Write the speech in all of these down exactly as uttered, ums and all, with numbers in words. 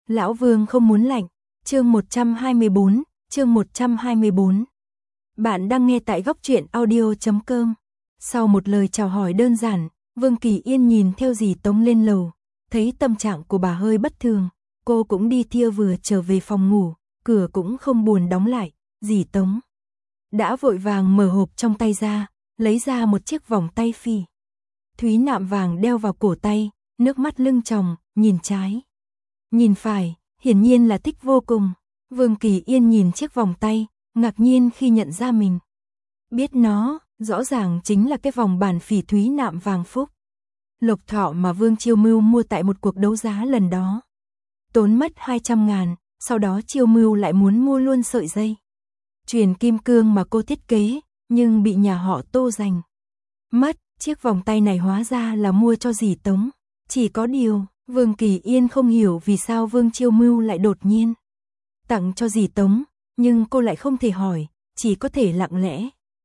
Lão Vương không muốn lạnh. Chương một trăm hai mươi bốn, chương một trăm hai mươi bốn. Bạn đang nghe tại góc truyện audio chấm com. Sau một lời chào hỏi đơn giản, Vương Kỳ Yên nhìn theo dì Tống lên lầu, thấy tâm trạng của bà hơi bất thường, cô cũng đi thia vừa trở về phòng ngủ, cửa cũng không buồn đóng lại, dì Tống đã vội vàng mở hộp trong tay ra, lấy ra một chiếc vòng tay phỉ thúy nạm vàng đeo vào cổ tay, nước mắt lưng tròng, nhìn trái, nhìn phải, hiển nhiên là thích vô cùng. Vương Kỳ Yên nhìn chiếc vòng tay, ngạc nhiên khi nhận ra mình biết nó, rõ ràng chính là cái vòng bản phỉ thúy nạm vàng phúc lộc thọ mà Vương Chiêu Mưu mua tại một cuộc đấu giá lần đó. Tốn mất hai trăm ngàn, sau đó Chiêu Mưu lại muốn mua luôn sợi dây chuyền kim cương mà cô thiết kế, nhưng bị nhà họ Tô giành mất. Chiếc vòng tay này hóa ra là mua cho dì Tống. Chỉ có điều, Vương Kỳ Yên không hiểu vì sao Vương Chiêu Mưu lại đột nhiên tặng cho dì Tống, nhưng cô lại không thể hỏi, chỉ có thể lặng lẽ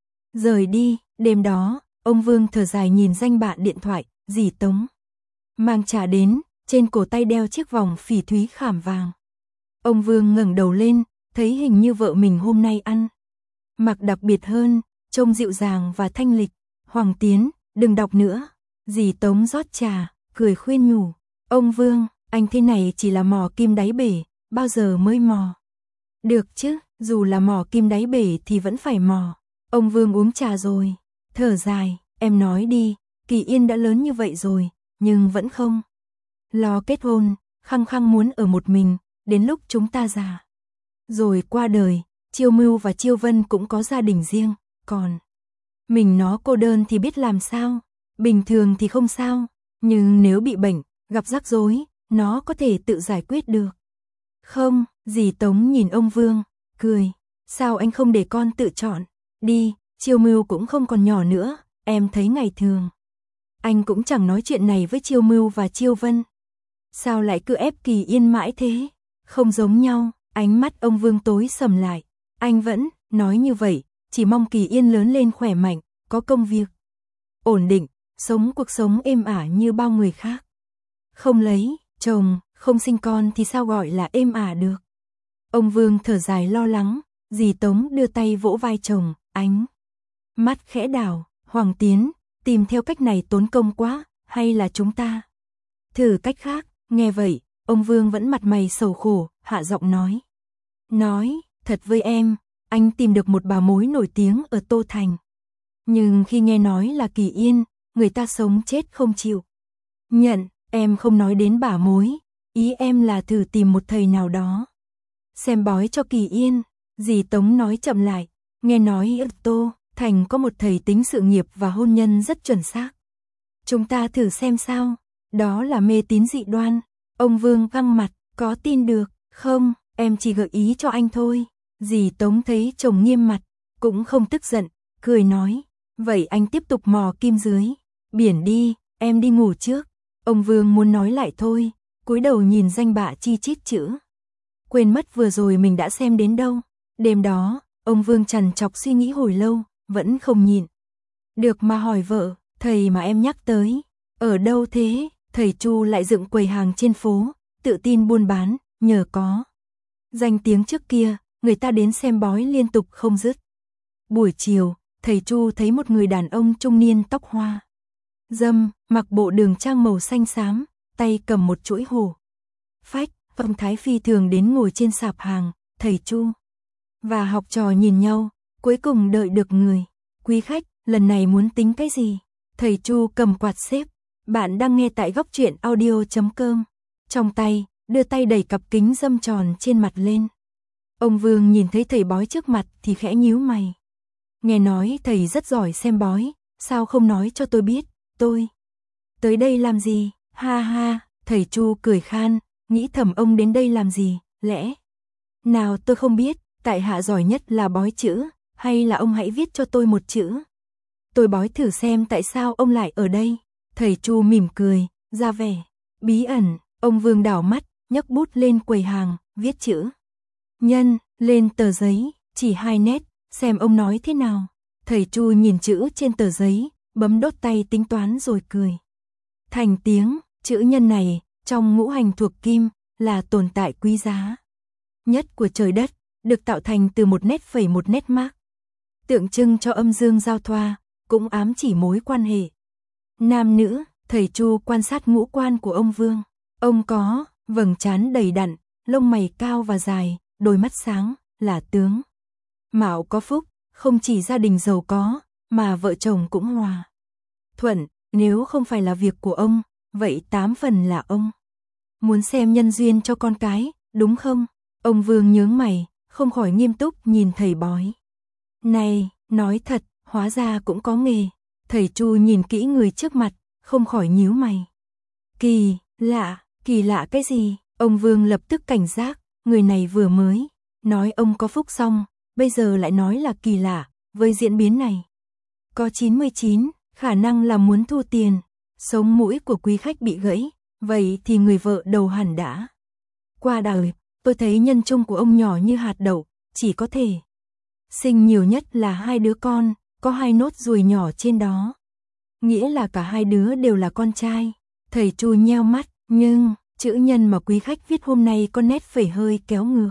rời đi. Đêm đó, ông Vương thở dài nhìn danh bạ điện thoại, dì Tống mang trả đến, trên cổ tay đeo chiếc vòng phỉ thúy khảm vàng. Ông Vương ngẩng đầu lên, thấy hình như vợ mình hôm nay ăn mặc đặc biệt hơn, trông dịu dàng và thanh lịch. Hoàng Tiến, đừng đọc nữa. Dì Tống rót trà, cười khuyên nhủ. Ông Vương, anh thế này chỉ là mò kim đáy bể, bao giờ mới mò được chứ, dù là mò kim đáy bể thì vẫn phải mò. Ông Vương uống trà rồi, thở dài, em nói đi, Kỳ Yên đã lớn như vậy rồi, nhưng vẫn không lo kết hôn, khăng khăng muốn ở một mình, đến lúc chúng ta già rồi qua đời, Chiêu Mưu và Chiêu Vân cũng có gia đình riêng, còn mình nó cô đơn thì biết làm sao. Bình thường thì không sao, nhưng nếu bị bệnh, gặp rắc rối, nó có thể tự giải quyết được. Không, dì Tống nhìn ông Vương, cười. Sao anh không để con tự chọn? Đi, Chiêu Mưu cũng không còn nhỏ nữa, em thấy ngày thường anh cũng chẳng nói chuyện này với Chiêu Mưu và Chiêu Vân. Sao lại cứ ép Kỳ Yên mãi thế? Không giống nhau. Ánh mắt ông Vương tối sầm lại. Anh vẫn nói như vậy, chỉ mong Kỳ Yên lớn lên khỏe mạnh, có công việc ổn định, sống cuộc sống êm ả như bao người khác. Không lấy chồng, không sinh con thì sao gọi là êm ả được? Ông Vương thở dài lo lắng, dì Tống đưa tay vỗ vai chồng, ánh mắt khẽ đảo. Hoàng Tiến, tìm theo cách này tốn công quá, hay là chúng ta thử cách khác? Nghe vậy, ông Vương vẫn mặt mày sầu khổ, hạ giọng nói. Nói, thật với em, anh tìm được một bà mối nổi tiếng ở Tô Thành. Nhưng khi nghe nói là Kỳ Yên, người ta sống chết không chịu nhận. Em không nói đến bà mối, ý em là thử tìm một thầy nào đó xem bói cho Kỳ Yên. Dì Tống nói chậm lại, nghe nói ở Tô Thành có một thầy tính sự nghiệp và hôn nhân rất chuẩn xác. Chúng ta thử xem sao. Đó là mê tín dị đoan. Ông Vương căng mặt, có tin được không? Em chỉ gợi ý cho anh thôi. Dì Tống thấy chồng nghiêm mặt, cũng không tức giận, cười nói. Vậy anh tiếp tục mò kim dưới biển đi, em đi ngủ trước. Ông Vương muốn nói lại thôi, cúi đầu nhìn danh bạ chi chít chữ. Quên mất vừa rồi mình đã xem đến đâu. Đêm đó, ông Vương trằn trọc suy nghĩ hồi lâu, vẫn không nhịn được mà hỏi vợ, thầy mà em nhắc tới, ở đâu thế? Thầy Chu lại dựng quầy hàng trên phố, tự tin buôn bán, nhờ có danh tiếng trước kia, người ta đến xem bói liên tục không dứt. Buổi chiều, thầy Chu thấy một người đàn ông trung niên tóc hoa dâm, mặc bộ đường trang màu xanh xám, tay cầm một chuỗi hổ phách, phong thái phi thường đến ngồi trên sạp hàng. Thầy Chu và học trò nhìn nhau, cuối cùng đợi được người. Quý khách, lần này muốn tính cái gì? Thầy Chu cầm quạt xếp. Bạn đang nghe tại góc truyện audio chấm com. Trong tay, đưa tay đẩy cặp kính râm tròn trên mặt lên. Ông Vương nhìn thấy thầy bói trước mặt thì khẽ nhíu mày. Nghe nói thầy rất giỏi xem bói, sao không nói cho tôi biết, tôi tới đây làm gì? Ha ha, thầy Chu cười khan, nghĩ thầm ông đến đây làm gì, lẽ nào tôi không biết, tại hạ giỏi nhất là bói chữ, hay là ông hãy viết cho tôi một chữ. Tôi bói thử xem tại sao ông lại ở đây. Thầy Chu mỉm cười, ra vẻ bí ẩn. Ông Vương đảo mắt, nhấc bút lên quầy hàng, viết chữ nhân lên tờ giấy, chỉ hai nét, xem ông nói thế nào. Thầy Chu nhìn chữ trên tờ giấy, bấm đốt tay tính toán rồi cười thành tiếng. Chữ nhân này, trong ngũ hành thuộc kim, là tồn tại quý giá nhất của trời đất, được tạo thành từ một nét phẩy một nét mác, tượng trưng cho âm dương giao thoa, cũng ám chỉ mối quan hệ nam nữ. Thầy Chu quan sát ngũ quan của ông Vương. Ông có vầng trán đầy đặn, lông mày cao và dài, đôi mắt sáng, là tướng mạo có phúc, không chỉ gia đình giàu có, mà vợ chồng cũng hòa thuận. Nếu không phải là việc của ông, vậy tám phần là ông muốn xem nhân duyên cho con cái, đúng không? Ông Vương nhướng mày, không khỏi nghiêm túc nhìn thầy bói. Này, nói thật, hóa ra cũng có nghề. Thầy Chu nhìn kỹ người trước mặt, không khỏi nhíu mày. Kỳ lạ, kỳ lạ cái gì? Ông Vương lập tức cảnh giác, người này vừa mới nói ông có phúc xong, bây giờ lại nói là kỳ lạ. Với diễn biến này, có chín mươi chín khả năng là muốn thu tiền. Sống mũi của quý khách bị gãy, vậy thì người vợ đầu hẳn đã qua đời. Tôi thấy nhân trung của ông nhỏ như hạt đậu, chỉ có thể sinh nhiều nhất là hai đứa con, có hai nốt ruồi nhỏ trên đó. Nghĩa là cả hai đứa đều là con trai. Thầy Chu nheo mắt, nhưng chữ nhân mà quý khách viết hôm nay có nét phẩy hơi kéo ngược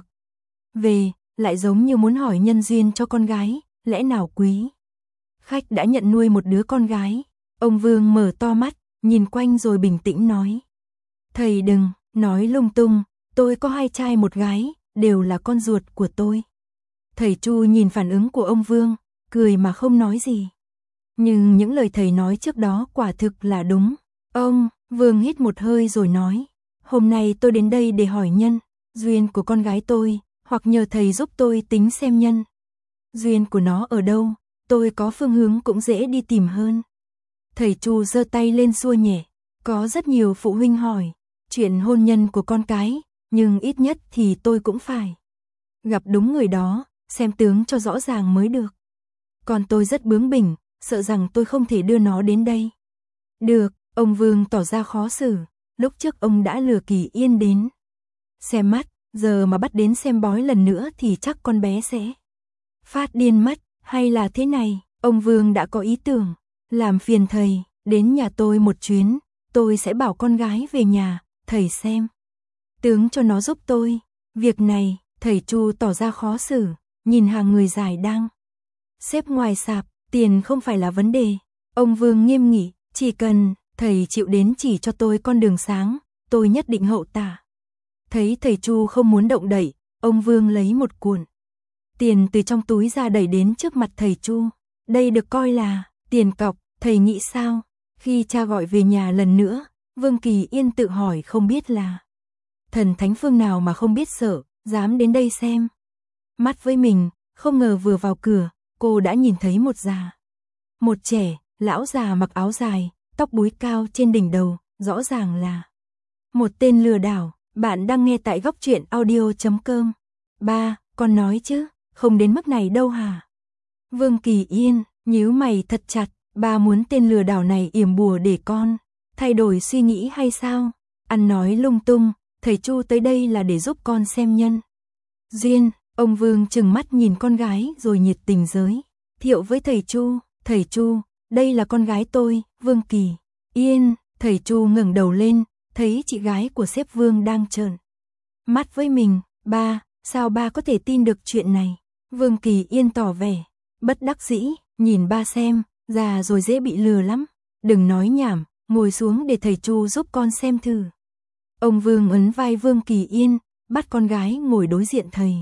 về, lại giống như muốn hỏi nhân duyên cho con gái. Lẽ nào quý khách đã nhận nuôi một đứa con gái? Ông Vương mở to mắt, nhìn quanh rồi bình tĩnh nói. Thầy đừng nói lung tung, tôi có hai trai một gái, đều là con ruột của tôi. Thầy Chu nhìn phản ứng của ông Vương, cười mà không nói gì. Nhưng những lời thầy nói trước đó quả thực là đúng. Ông Vương hít một hơi rồi nói, hôm nay tôi đến đây để hỏi nhân duyên của con gái tôi, hoặc nhờ thầy giúp tôi tính xem nhân duyên của nó ở đâu, tôi có phương hướng cũng dễ đi tìm hơn. Thầy Chu giơ tay lên xua nhẹ, có rất nhiều phụ huynh hỏi chuyện hôn nhân của con cái, nhưng ít nhất thì tôi cũng phải gặp đúng người đó, xem tướng cho rõ ràng mới được. Còn tôi rất bướng bỉnh, sợ rằng tôi không thể đưa nó đến đây. Được, ông Vương tỏ ra khó xử, lúc trước ông đã lừa Kỳ Yên đến xem mắt, giờ mà bắt đến xem bói lần nữa thì chắc con bé sẽ phát điên mất, hay là thế này, ông Vương đã có ý tưởng, làm phiền thầy, đến nhà tôi một chuyến, tôi sẽ bảo con gái về nhà, thầy xem tướng cho nó giúp tôi. Việc này, thầy Chu tỏ ra khó xử, nhìn hàng người dài đang xếp ngoài sạp, tiền không phải là vấn đề. Ông Vương nghiêm nghị, chỉ cần thầy chịu đến chỉ cho tôi con đường sáng, tôi nhất định hậu tạ. Thấy thầy Chu không muốn động đậy, ông Vương lấy một cuộn tiền từ trong túi ra đẩy đến trước mặt thầy Chu. Đây được coi là tiền cọc, thầy nghĩ sao? Khi cha gọi về nhà lần nữa, Vương Kỳ Yên tự hỏi không biết là thần thánh phương nào mà không biết sợ, dám đến đây xem mắt với mình. Không ngờ vừa vào cửa, cô đã nhìn thấy một già, một trẻ, lão già mặc áo dài, tóc búi cao trên đỉnh đầu, rõ ràng là một tên lừa đảo. Bạn đang nghe tại góc truyện audio chấm com. Ba, con nói chứ, không đến mức này đâu hả? Vương Kỳ Yên nhíu mày thật chặt, ba muốn tên lừa đảo này yểm bùa để con thay đổi suy nghĩ hay sao? Ăn nói lung tung, thầy Chu tới đây là để giúp con xem nhân duyên. Ông Vương trừng mắt nhìn con gái rồi nhiệt tình giới thiệu với thầy Chu. Thầy Chu, đây là con gái tôi, Vương Kỳ Yên. Thầy Chu ngẩng đầu lên, thấy chị gái của sếp Vương đang trợn mắt với mình. Ba, sao ba có thể tin được chuyện này? Vương Kỳ Yên tỏ vẻ bất đắc dĩ, nhìn ba xem, già rồi dễ bị lừa lắm. Đừng nói nhảm, ngồi xuống để thầy Chu giúp con xem thử. Ông Vương ấn vai Vương Kỳ Yên, bắt con gái ngồi đối diện thầy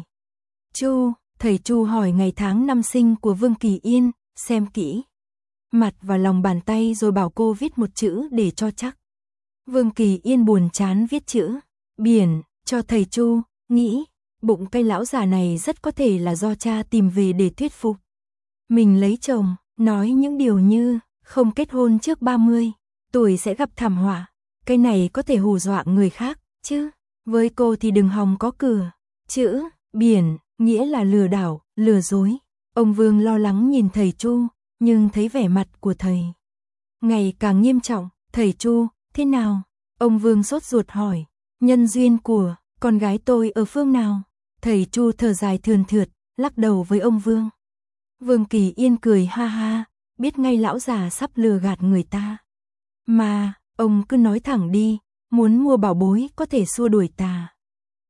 Chu. Thầy Chu hỏi ngày tháng năm sinh của Vương Kỳ Yên, xem kỹ mặt và lòng bàn tay rồi bảo cô viết một chữ để cho chắc. Vương Kỳ Yên buồn chán viết chữ biển cho thầy Chu, nghĩ bụng cây lão già này rất có thể là do cha tìm về để thuyết phục mình lấy chồng, nói những điều như không kết hôn trước ba mươi tuổi sẽ gặp thảm họa. Cái này có thể hù dọa người khác, chứ với cô thì đừng hòng có cửa. Chữ biển nghĩa là lừa đảo, lừa dối. Ông Vương lo lắng nhìn thầy Chu, nhưng thấy vẻ mặt của thầy ngày càng nghiêm trọng. Thầy Chu, thế nào? Ông Vương sốt ruột hỏi. Nhân duyên của con gái tôi ở phương nào? Thầy Chu thở dài thườn thượt, lắc đầu với ông Vương. Vương Kỳ Yên cười ha ha, biết ngay lão già sắp lừa gạt người ta. Mà, ông cứ nói thẳng đi, muốn mua bảo bối có thể xua đuổi tà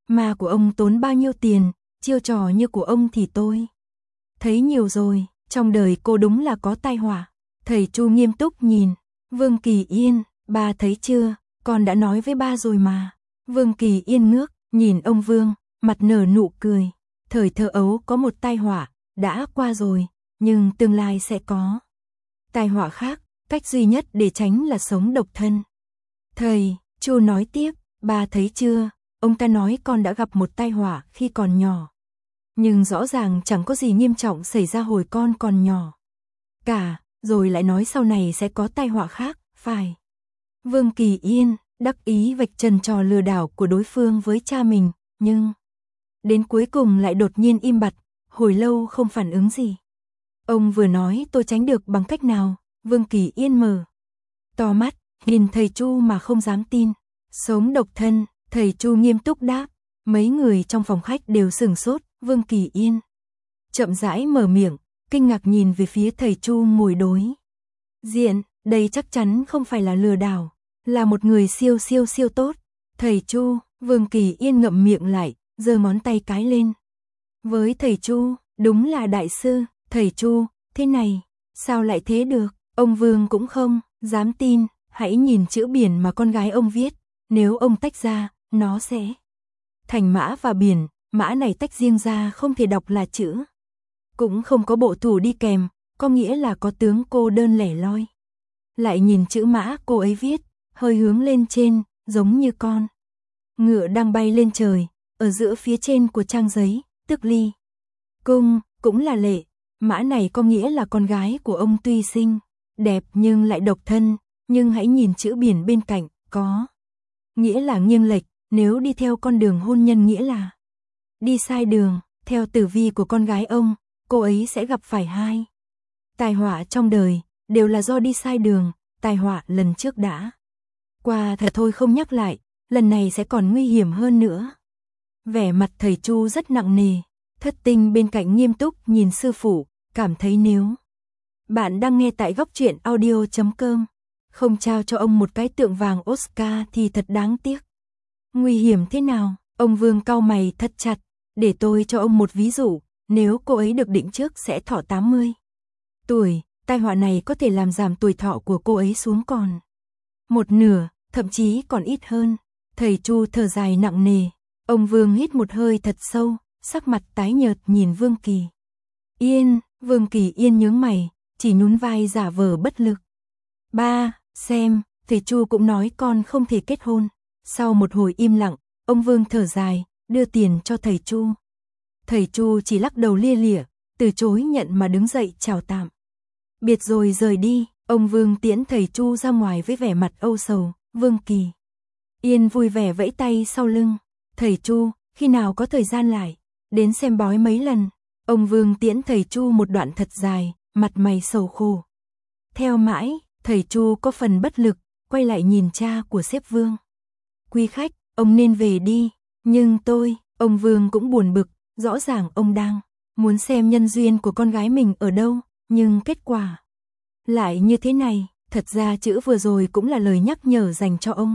Ma của ông tốn bao nhiêu tiền, chiêu trò như của ông thì tôi thấy nhiều rồi, trong đời cô đúng là có tai họa. Thầy Chu nghiêm túc nhìn, Vương Kỳ Yên, ba thấy chưa, con đã nói với ba rồi mà. Vương Kỳ Yên ngước, nhìn ông Vương, mặt nở nụ cười. Thời thơ ấu có một tai họa, đã qua rồi, nhưng tương lai sẽ có tai họa khác, cách duy nhất để tránh là sống độc thân. Thầy, Chu nói tiếp, ba thấy chưa, ông ta nói con đã gặp một tai họa khi còn nhỏ. Nhưng rõ ràng chẳng có gì nghiêm trọng xảy ra hồi con còn nhỏ cả, rồi lại nói sau này sẽ có tai họa khác, phải. Vương Kỳ Yên đắc ý vạch trần trò lừa đảo của đối phương với cha mình, nhưng đến cuối cùng lại đột nhiên im bặt, hồi lâu không phản ứng gì. Ông vừa nói tôi tránh được bằng cách nào? Vương Kỳ Yên mở to mắt, nhìn thầy Chu mà không dám tin. Sống độc thân, thầy Chu nghiêm túc đáp. Mấy người trong phòng khách đều sửng sốt. Vương Kỳ Yên chậm rãi mở miệng, kinh ngạc nhìn về phía thầy Chu ngồi đối diện. Đây chắc chắn không phải là lừa đảo, là một người siêu siêu siêu tốt. Thầy Chu, Vương Kỳ Yên ngậm miệng lại, giơ ngón tay cái lên. Với thầy Chu, đúng là đại sư. Thầy Chu, thế này, sao lại thế được? Ông Vương cũng không dám tin, hãy nhìn chữ biển mà con gái ông viết, nếu ông tách ra, nó sẽ thành mã và biển, mã này tách riêng ra không thể đọc là chữ. Cũng không có bộ thủ đi kèm, có nghĩa là có tướng cô đơn lẻ loi. Lại nhìn chữ mã cô ấy viết, hơi hướng lên trên, giống như con ngựa đang bay lên trời, ở giữa phía trên của trang giấy, tức ly cung, cũng là lệ. Mã này có nghĩa là con gái của ông tuy xinh, đẹp nhưng lại độc thân, nhưng hãy nhìn chữ biển bên cạnh, có nghĩa là nghiêng lệch, nếu đi theo con đường hôn nhân nghĩa là đi sai đường, theo tử vi của con gái ông, cô ấy sẽ gặp phải hai tai họa trong đời, đều là do đi sai đường. Tai họa lần trước đã qua thật thôi không nhắc lại, lần này sẽ còn nguy hiểm hơn nữa. Vẻ mặt thầy Chu rất nặng nề, Thất Tinh bên cạnh nghiêm túc nhìn sư phụ, cảm thấy nếu bạn đang nghe tại góc truyện audio chấm com, không trao cho ông một cái tượng vàng Oscar thì thật đáng tiếc. Nguy hiểm thế nào? Ông Vương cau mày thật chặt, để tôi cho ông một ví dụ, nếu cô ấy được định trước sẽ thọ tám mươi tuổi, tai họa này có thể làm giảm tuổi thọ của cô ấy xuống còn một nửa, thậm chí còn ít hơn. Thầy Chu thở dài nặng nề, ông Vương hít một hơi thật sâu, sắc mặt tái nhợt nhìn Vương Kỳ Yên. Vương Kỳ Yên nhướng mày, chỉ nhún vai giả vờ bất lực. Ba, xem, thầy Chu cũng nói con không thể kết hôn. Sau một hồi im lặng, ông Vương thở dài, đưa tiền cho thầy Chu. Thầy Chu chỉ lắc đầu lia lịa, từ chối nhận mà đứng dậy chào tạm biệt rồi rời đi. Ông Vương tiễn thầy Chu ra ngoài với vẻ mặt âu sầu. Vương Kỳ Yên vui vẻ vẫy tay sau lưng. Thầy Chu, khi nào có thời gian lại đến xem bói mấy lần. Ông Vương tiễn thầy Chu một đoạn thật dài, mặt mày sầu khổ. Theo mãi, thầy Chu có phần bất lực, quay lại nhìn cha của sếp Vương. Quý khách, ông nên về đi. Nhưng tôi, ông Vương cũng buồn bực, rõ ràng ông đang muốn xem nhân duyên của con gái mình ở đâu, nhưng kết quả lại như thế này. Thật ra chữ vừa rồi cũng là lời nhắc nhở dành cho ông.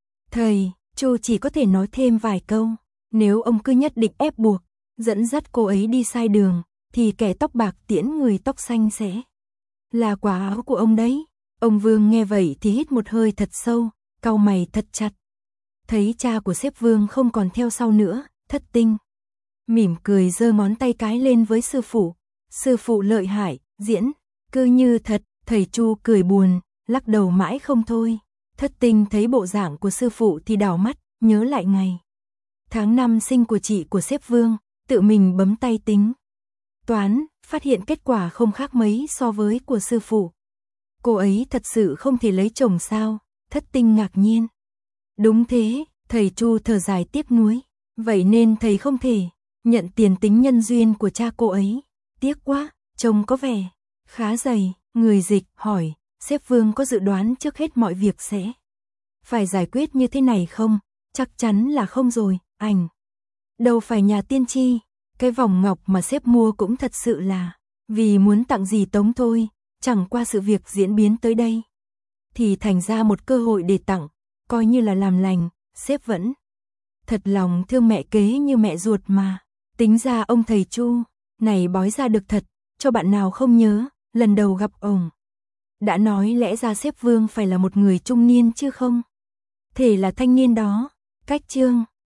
Thầy Chu chỉ có thể nói thêm vài câu, nếu ông cứ nhất định ép buộc dẫn dắt cô ấy đi sai đường, thì kẻ tóc bạc tiễn người tóc xanh sẽ là quả áo của ông đấy. Ông Vương nghe vậy thì hít một hơi thật sâu, cau mày thật chặt. Thấy cha của sếp Vương không còn theo sau nữa, Thất Tinh mỉm cười giơ ngón tay cái lên với sư phụ. Sư phụ lợi hại, diễn cứ như thật. Thầy Chu cười buồn, lắc đầu mãi không thôi. Thất Tinh thấy bộ dạng của sư phụ thì đảo mắt, nhớ lại ngày tháng năm sinh của chị của sếp Vương, tự mình bấm tay tính toán, phát hiện kết quả không khác mấy so với của sư phụ. Cô ấy thật sự không thể lấy chồng sao? Thất Tinh ngạc nhiên. Đúng thế, thầy Chu thở dài tiếc nuối. Vậy nên thầy không thể nhận tiền tính nhân duyên của cha cô ấy. Tiếc quá, trông có vẻ khá dày. Người dịch hỏi, sếp Vương có dự đoán trước hết mọi việc sẽ phải giải quyết như thế này không? Chắc chắn là không rồi, ảnh. Đâu phải nhà tiên tri, cái vòng ngọc mà sếp mua cũng thật sự là vì muốn tặng dì Tống thôi, chẳng qua sự việc diễn biến tới đây thì thành ra một cơ hội để tặng, coi như là làm lành, sếp vẫn Thật lòng thương mẹ kế như mẹ ruột mà. Tính ra ông thầy Chu này bói ra được thật, cho bạn nào không nhớ, lần đầu gặp ổng. Đã nói lẽ ra sếp Vương phải là một người trung niên chứ không thể là thanh niên đó. Cách chương